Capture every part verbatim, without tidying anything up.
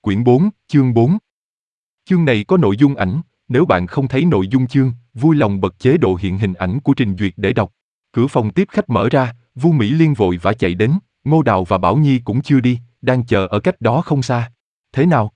Quyển bốn, chương bốn. Chương này có nội dung ảnh, nếu bạn không thấy nội dung chương, vui lòng bật chế độ hiện hình ảnh của trình duyệt để đọc. Cửa phòng tiếp khách mở ra, Vu Mỹ Liên vội vã chạy đến, Ngô Đào và Bảo Nhi cũng chưa đi, đang chờ ở cách đó không xa. Thế nào?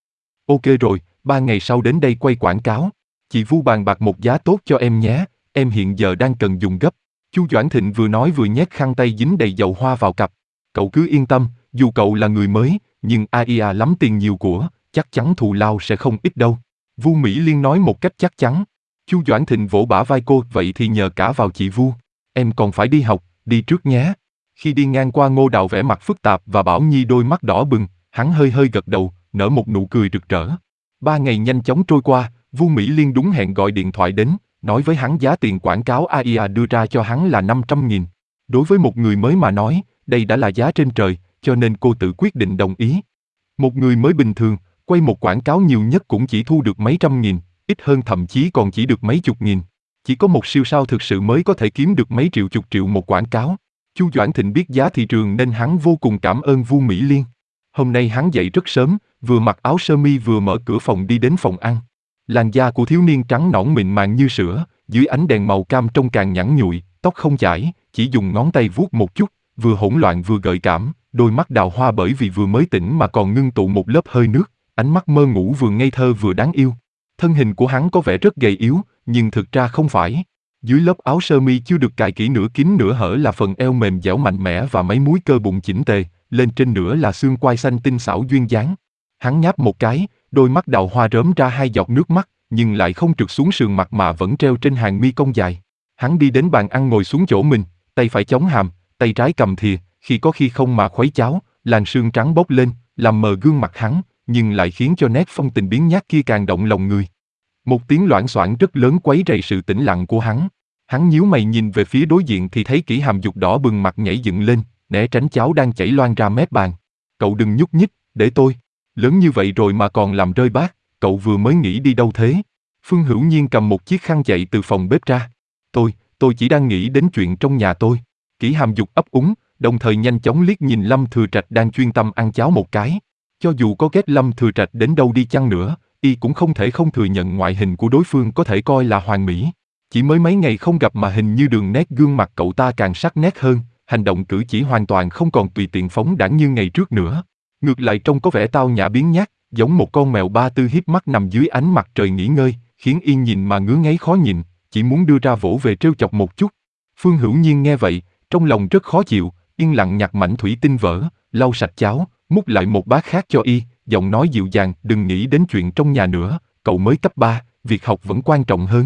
Ok rồi, ba ngày sau đến đây quay quảng cáo. Chị Vu bàn bạc một giá tốt cho em nhé, em hiện giờ đang cần dùng gấp. Chu Doãn Thịnh vừa nói vừa nhét khăn tay dính đầy dầu hoa vào cặp. Cậu cứ yên tâm, dù cậu là người mới, nhưng a i a lắm tiền nhiều của, chắc chắn thù lao sẽ không ít đâu. Vu Mỹ Liên nói một cách chắc chắn. Chu Doãn Thịnh vỗ bả vai cô, vậy thì nhờ cả vào chị Vu. Em còn phải đi học, đi trước nhé. Khi đi ngang qua Ngô Đào vẻ mặt phức tạp và Bảo Nhi đôi mắt đỏ bừng, hắn hơi hơi gật đầu, nở một nụ cười rực rỡ. Ba ngày nhanh chóng trôi qua, Vu Mỹ Liên đúng hẹn gọi điện thoại đến, nói với hắn giá tiền quảng cáo a i a đưa ra cho hắn là năm trăm nghìn. Đối với một người mới mà nói, đây đã là giá trên trời, cho nên cô tự quyết định đồng ý. Một người mới bình thường, quay một quảng cáo nhiều nhất cũng chỉ thu được mấy trăm nghìn, ít hơn thậm chí còn chỉ được mấy chục nghìn. Chỉ có một siêu sao thực sự mới có thể kiếm được mấy triệu chục triệu một quảng cáo. Chu Doãn Thịnh biết giá thị trường nên hắn vô cùng cảm ơn Vu Mỹ Liên. Hôm nay hắn dậy rất sớm, vừa mặc áo sơ mi vừa mở cửa phòng đi đến phòng ăn. Làn da của thiếu niên trắng nõn mịn màng như sữa, dưới ánh đèn màu cam trông càng nhẵn nhụi, tóc không chải, chỉ dùng ngón tay vuốt một chút, vừa hỗn loạn vừa gợi cảm, đôi mắt đào hoa bởi vì vừa mới tỉnh mà còn ngưng tụ một lớp hơi nước, ánh mắt mơ ngủ vừa ngây thơ vừa đáng yêu. Thân hình của hắn có vẻ rất gầy yếu, nhưng thực ra không phải. Dưới lớp áo sơ mi chưa được cài kỹ nửa kín nửa hở là phần eo mềm dẻo mạnh mẽ và mấy múi cơ bụng chỉnh tề, lên trên nữa là xương quai xanh tinh xảo duyên dáng. Hắn nháp một cái, đôi mắt đào hoa rớm ra hai giọt nước mắt, nhưng lại không trượt xuống sườn mặt mà vẫn treo trên hàng mi cong dài. Hắn đi đến bàn ăn ngồi xuống chỗ mình, tay phải chống hàm, tay trái cầm thìa, khi có khi không mà khuấy cháo, làn sương trắng bốc lên, làm mờ gương mặt hắn, nhưng lại khiến cho nét phong tình biến nhát kia càng động lòng người. Một tiếng loảng xoảng rất lớn quấy rầy sự tĩnh lặng của hắn. Hắn nhíu mày nhìn về phía đối diện thì thấy Kỷ Hàm Dục đỏ bừng mặt nhảy dựng lên, né tránh cháo đang chảy loang ra mép bàn. Cậu đừng nhúc nhích, để tôi. Lớn như vậy rồi mà còn làm rơi bát, cậu vừa mới nghĩ đi đâu thế? Phương Hữu Nhiên cầm một chiếc khăn chạy từ phòng bếp ra. Tôi, tôi chỉ đang nghĩ đến chuyện trong nhà tôi. Kỷ Hàm Dục ấp úng, đồng thời nhanh chóng liếc nhìn Lâm Thừa Trạch đang chuyên tâm ăn cháo một cái. Cho dù có ghét Lâm Thừa Trạch đến đâu đi chăng nữa, y cũng không thể không thừa nhận ngoại hình của đối phương có thể coi là hoàn mỹ. Chỉ mới mấy ngày không gặp mà hình như đường nét gương mặt cậu ta càng sắc nét hơn, hành động cử chỉ hoàn toàn không còn tùy tiện phóng đãng như ngày trước nữa. Ngược lại trông có vẻ tao nhã biến nhát, giống một con mèo ba tư hiếp mắt nằm dưới ánh mặt trời nghỉ ngơi, khiến y nhìn mà ngứa ngáy khó nhịn, chỉ muốn đưa ra vỗ về trêu chọc một chút. Phương Hữu Nhiên nghe vậy, trong lòng rất khó chịu, yên lặng nhặt mảnh thủy tinh vỡ, lau sạch cháo, múc lại một bát khác cho y, giọng nói dịu dàng, đừng nghĩ đến chuyện trong nhà nữa, cậu mới cấp ba, việc học vẫn quan trọng hơn.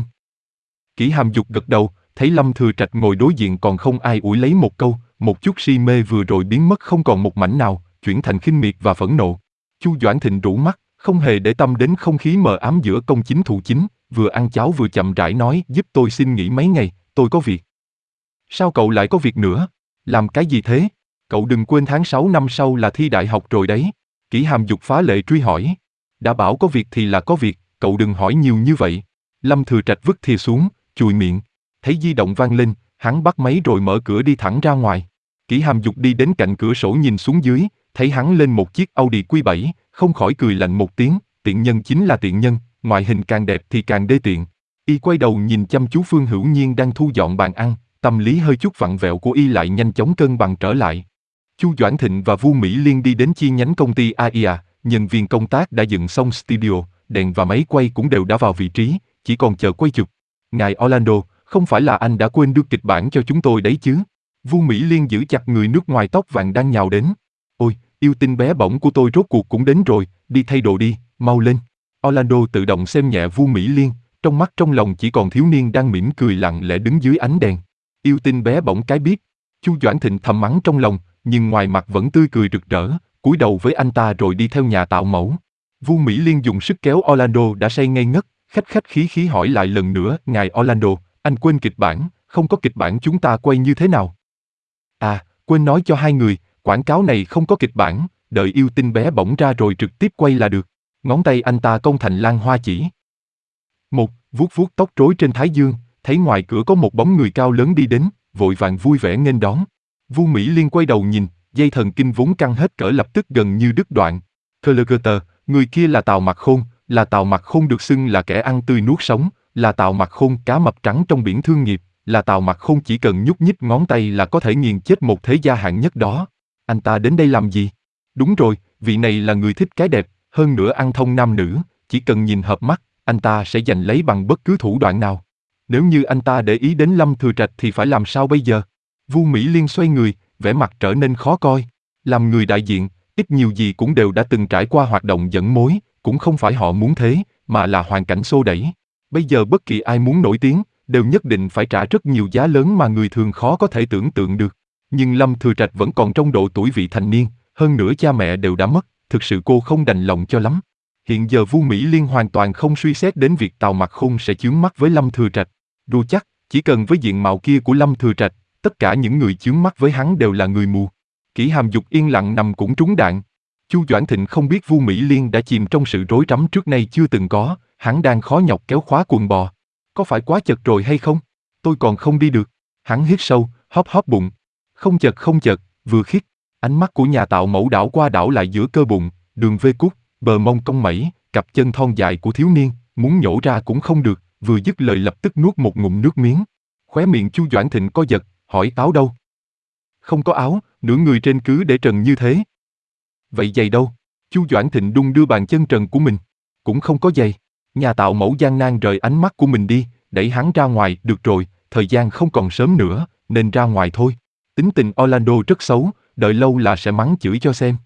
Kỷ Hàm Dục gật đầu, thấy Lâm Thừa Trạch ngồi đối diện còn không ai ủi lấy một câu, một chút si mê vừa rồi biến mất không còn một mảnh nào, chuyển thành khinh miệt và phẫn nộ. Chu Doãn Thịnh rũ mắt, không hề để tâm đến không khí mờ ám giữa công chính thù chính, vừa ăn cháo vừa chậm rãi nói, giúp tôi xin nghỉ mấy ngày, tôi có việc. Sao cậu lại có việc nữa? Làm cái gì thế? Cậu đừng quên tháng sáu năm sau là thi đại học rồi đấy. Kỷ Hàm Dục phá lệ truy hỏi. Đã bảo có việc thì là có việc, cậu đừng hỏi nhiều như vậy. Lâm Thừa Trạch vứt thìa xuống, chùi miệng. Thấy di động vang lên, hắn bắt máy rồi mở cửa đi thẳng ra ngoài. Kỷ Hàm Dục đi đến cạnh cửa sổ nhìn xuống dưới, thấy hắn lên một chiếc Audi Q bảy, không khỏi cười lạnh một tiếng, tiện nhân chính là tiện nhân, ngoại hình càng đẹp thì càng đê tiện. Y quay đầu nhìn chăm chú Phương Hữu Nhiên đang thu dọn bàn ăn, tâm lý hơi chút vặn vẹo của y lại nhanh chóng cân bằng trở lại. Chu Doãn Thịnh và Vu Mỹ Liên đi đến chi nhánh công ty a i a, nhân viên công tác đã dựng xong studio, đèn và máy quay cũng đều đã vào vị trí, chỉ còn chờ quay chụp. Ngài Orlando, không phải là anh đã quên đưa kịch bản cho chúng tôi đấy chứ? Vu Mỹ Liên giữ chặt người nước ngoài tóc vàng đang nhào đến. Ôi, yêu tinh bé bỏng của tôi rốt cuộc cũng đến rồi, đi thay đồ đi, mau lên. Orlando tự động xem nhẹ Vu Mỹ Liên, trong mắt trong lòng chỉ còn thiếu niên đang mỉm cười lặng lẽ đứng dưới ánh đèn. Yêu tinh bé bỏng cái biết. Chu Doãn Thịnh thầm mắng trong lòng, nhưng ngoài mặt vẫn tươi cười rực rỡ, cúi đầu với anh ta rồi đi theo nhà tạo mẫu. Vu Mỹ Liên dùng sức kéo Orlando đã say ngây ngất, khách khách khí khí hỏi lại lần nữa, ngài Orlando, anh quên kịch bản, không có kịch bản chúng ta quay như thế nào? À, quên nói cho hai người, quảng cáo này không có kịch bản, đợi yêu tinh bé bỏng ra rồi trực tiếp quay là được. Ngón tay anh ta cong thành lan hoa chỉ. Một, vuốt vuốt tóc rối trên thái dương, thấy ngoài cửa có một bóng người cao lớn đi đến, vội vàng vui vẻ nghênh đón. Vu Mỹ Liên quay đầu nhìn, dây thần kinh vốn căng hết cỡ lập tức gần như đứt đoạn. Colligator, Người kia là Tào Mặc Khôn, là Tào Mặc Khôn được xưng là kẻ ăn tươi nuốt sống, là Tào Mặc Khôn cá mập trắng trong biển thương nghiệp, là Tào Mặc Khôn chỉ cần nhúc nhích ngón tay là có thể nghiền chết một thế gia hạng nhất đó. Anh ta đến đây làm gì? Đúng rồi, vị này là người thích cái đẹp, hơn nữa ăn thông nam nữ, chỉ cần nhìn hợp mắt, anh ta sẽ giành lấy bằng bất cứ thủ đoạn nào. Nếu như anh ta để ý đến Lâm Thừa Trạch thì phải làm sao bây giờ? Vu Mỹ Liên xoay người, vẻ mặt trở nên khó coi. Làm người đại diện, ít nhiều gì cũng đều đã từng trải qua hoạt động dẫn mối, cũng không phải họ muốn thế, mà là hoàn cảnh xô đẩy. Bây giờ bất kỳ ai muốn nổi tiếng, đều nhất định phải trả rất nhiều giá lớn mà người thường khó có thể tưởng tượng được. Nhưng Lâm Thừa Trạch vẫn còn trong độ tuổi vị thành niên, hơn nữa cha mẹ đều đã mất, thực sự cô không đành lòng cho lắm. Hiện giờ Vu Mỹ Liên hoàn toàn không suy xét đến việc Tào Mặc Khôn sẽ chướng mắt với Lâm Thừa Trạch. Đùa chắc, chỉ cần với diện mạo kia của Lâm Thừa Trạch, tất cả những người chướng mắt với hắn đều là người mù. Kỷ Hàm Dục yên lặng nằm cũng trúng đạn. Chu Doãn Thịnh không biết Vu Mỹ Liên đã chìm trong sự rối rắm trước nay chưa từng có, hắn đang khó nhọc kéo khóa quần bò. Có phải quá chật rồi hay không? Tôi còn không đi được. Hắn hít sâu, hóp hóp bụng. Không chật không chật, vừa khiết. Ánh mắt của nhà tạo mẫu đảo qua đảo lại giữa cơ bụng, đường vê cút, bờ mông cong mẩy, cặp chân thon dài của thiếu niên, muốn nhổ ra cũng không được, vừa dứt lời lập tức nuốt một ngụm nước miếng. Khóe miệng Chu Doãn Thịnh co giật, hỏi áo đâu? Không có áo, nửa người trên cứ để trần như thế. Vậy giày đâu? Chu Doãn Thịnh đung đưa bàn chân trần của mình. Cũng không có giày. Nhà tạo mẫu gian nan rời ánh mắt của mình đi, đẩy hắn ra ngoài, được rồi, thời gian không còn sớm nữa, nên ra ngoài thôi. Tính tình Orlando rất xấu, đợi lâu là sẽ mắng chửi cho xem.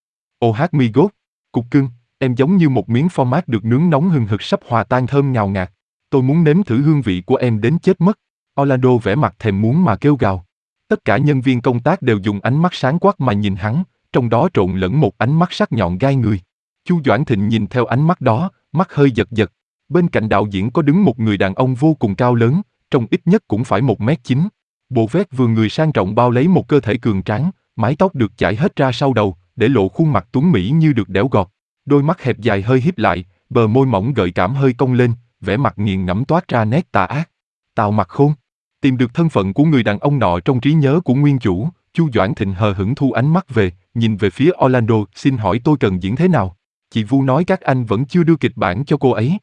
Oh my god, cục cưng, em giống như một miếng phô mát được nướng nóng hừng hực sắp hòa tan thơm ngào ngạt. Tôi muốn nếm thử hương vị của em đến chết mất. Orlando vẻ mặt thèm muốn mà kêu gào. Tất cả nhân viên công tác đều dùng ánh mắt sáng quắc mà nhìn hắn, trong đó trộn lẫn một ánh mắt sắc nhọn gai người. Chu Doãn Thịnh nhìn theo ánh mắt đó, mắt hơi giật giật. Bên cạnh đạo diễn có đứng một người đàn ông vô cùng cao lớn, trông ít nhất cũng phải một mét chín. Bộ vest vừa người sang trọng bao lấy một cơ thể cường tráng, mái tóc được chải hết ra sau đầu, để lộ khuôn mặt tuấn mỹ như được đẽo gọt. Đôi mắt hẹp dài hơi híp lại, bờ môi mỏng gợi cảm hơi cong lên, vẻ mặt nghiền ngẫm toát ra nét tà ác. Tào Mặc Khôn. Tìm được thân phận của người đàn ông nọ trong trí nhớ của nguyên chủ, Chu Doãn Thịnh hờ hững thu ánh mắt về, nhìn về phía Orlando, xin hỏi tôi cần diễn thế nào? Chị Vu nói các anh vẫn chưa đưa kịch bản cho cô ấy.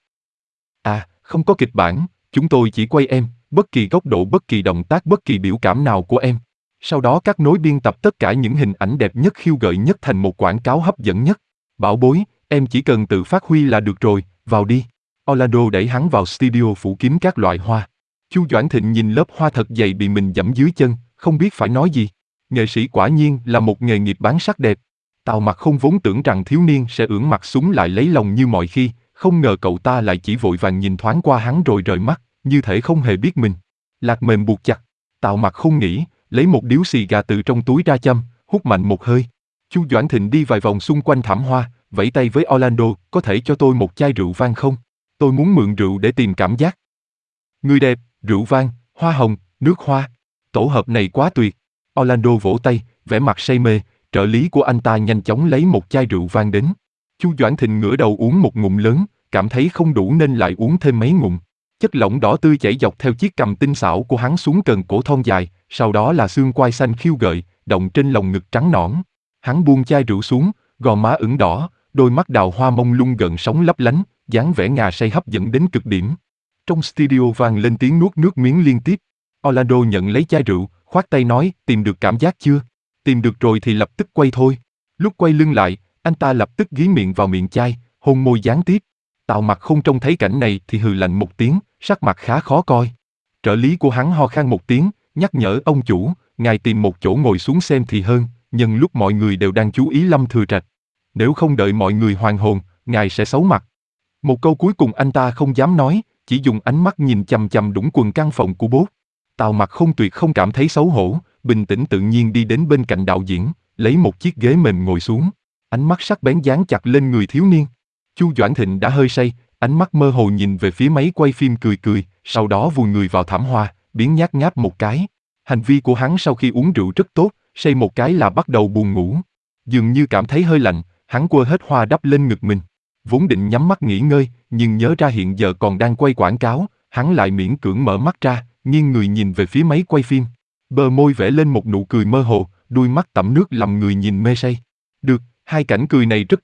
À, không có kịch bản, chúng tôi chỉ quay em, bất kỳ góc độ, bất kỳ động tác, bất kỳ biểu cảm nào của em. Sau đó các nối biên tập tất cả những hình ảnh đẹp nhất, khiêu gợi nhất thành một quảng cáo hấp dẫn nhất. Bảo bối, em chỉ cần tự phát huy là được rồi, vào đi. Orlando đẩy hắn vào studio phủ kín các loại hoa. Chu Doãn Thịnh nhìn lớp hoa thật dày bị mình giẫm dưới chân, không biết phải nói gì. Nghệ sĩ quả nhiên là một nghề nghiệp bán sắc đẹp. Tào Mặc Khôn vốn tưởng rằng thiếu niên sẽ ưỡn mặt súng lại lấy lòng như mọi khi, không ngờ cậu ta lại chỉ vội vàng nhìn thoáng qua hắn rồi rời mắt, như thể không hề biết mình. Lạc mềm buộc chặt. Tào Mặc Khôn nghĩ, lấy một điếu xì gà từ trong túi ra châm, hút mạnh một hơi. Chu Doãn Thịnh đi vài vòng xung quanh thảm hoa, vẫy tay với Orlando, có thể cho tôi một chai rượu vang không? Tôi muốn mượn rượu để tìm cảm giác. Người đẹp, rượu vang, hoa hồng, nước hoa. Tổ hợp này quá tuyệt. Orlando vỗ tay, vẻ mặt say mê, trợ lý của anh ta nhanh chóng lấy một chai rượu vang đến. Chu Doãn Thịnh ngửa đầu uống một ngụm lớn, cảm thấy không đủ nên lại uống thêm mấy ngụm. Chất lỏng đỏ tươi chảy dọc theo chiếc cằm tinh xảo của hắn xuống cần cổ thon dài, sau đó là xương quai xanh khiêu gợi, động trên lồng ngực trắng nõn. Hắn buông chai rượu xuống, gò má ửng đỏ, đôi mắt đào hoa mông lung gợn sóng lấp lánh, dáng vẻ ngà say hấp dẫn đến cực điểm. Trong studio vang lên tiếng nuốt nước miếng liên tiếp. Orlando nhận lấy chai rượu, khoát tay nói, tìm được cảm giác chưa? Tìm được rồi thì lập tức quay thôi. Lúc quay lưng lại, anh ta lập tức ghí miệng vào miệng chai, hôn môi gián tiếp. Tào Mặc Khôn trông thấy cảnh này thì hừ lạnh một tiếng, sắc mặt khá khó coi. Trợ lý của hắn ho khan một tiếng, nhắc nhở ông chủ, ngài tìm một chỗ ngồi xuống xem thì hơn, nhân lúc mọi người đều đang chú ý Lâm Thừa Trạch. Nếu không đợi mọi người hoàn hồn, ngài sẽ xấu mặt. Một câu cuối cùng anh ta không dám nói, chỉ dùng ánh mắt nhìn chằm chằm đũng quần căn phòng của bố. Tào Mặc Khôn tuyệt không cảm thấy xấu hổ, bình tĩnh tự nhiên đi đến bên cạnh đạo diễn, lấy một chiếc ghế mềm ngồi xuống. Ánh mắt sắc bén dán chặt lên người thiếu niên. Chu Doãn Thịnh đã hơi say, ánh mắt mơ hồ nhìn về phía máy quay phim cười cười, sau đó vùi người vào thảm hoa, biến nhát ngáp một cái. Hành vi của hắn sau khi uống rượu rất tốt, say một cái là bắt đầu buồn ngủ. Dường như cảm thấy hơi lạnh, hắn quơ hết hoa đắp lên ngực mình. Vốn định nhắm mắt nghỉ ngơi, nhưng nhớ ra hiện giờ còn đang quay quảng cáo, hắn lại miễn cưỡng mở mắt ra, nghiêng người nhìn về phía máy quay phim. Bờ môi vẽ lên một nụ cười mơ hồ, đuôi mắt tẩm nước làm người nhìn mê say. Được, hai cảnh cười này rất tốt,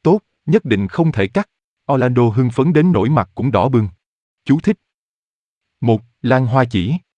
Nhất định không thể cắt. Orlando hưng phấn đến nỗi mặt cũng đỏ bừng. Chú thích. một. Lan hoa chỉ.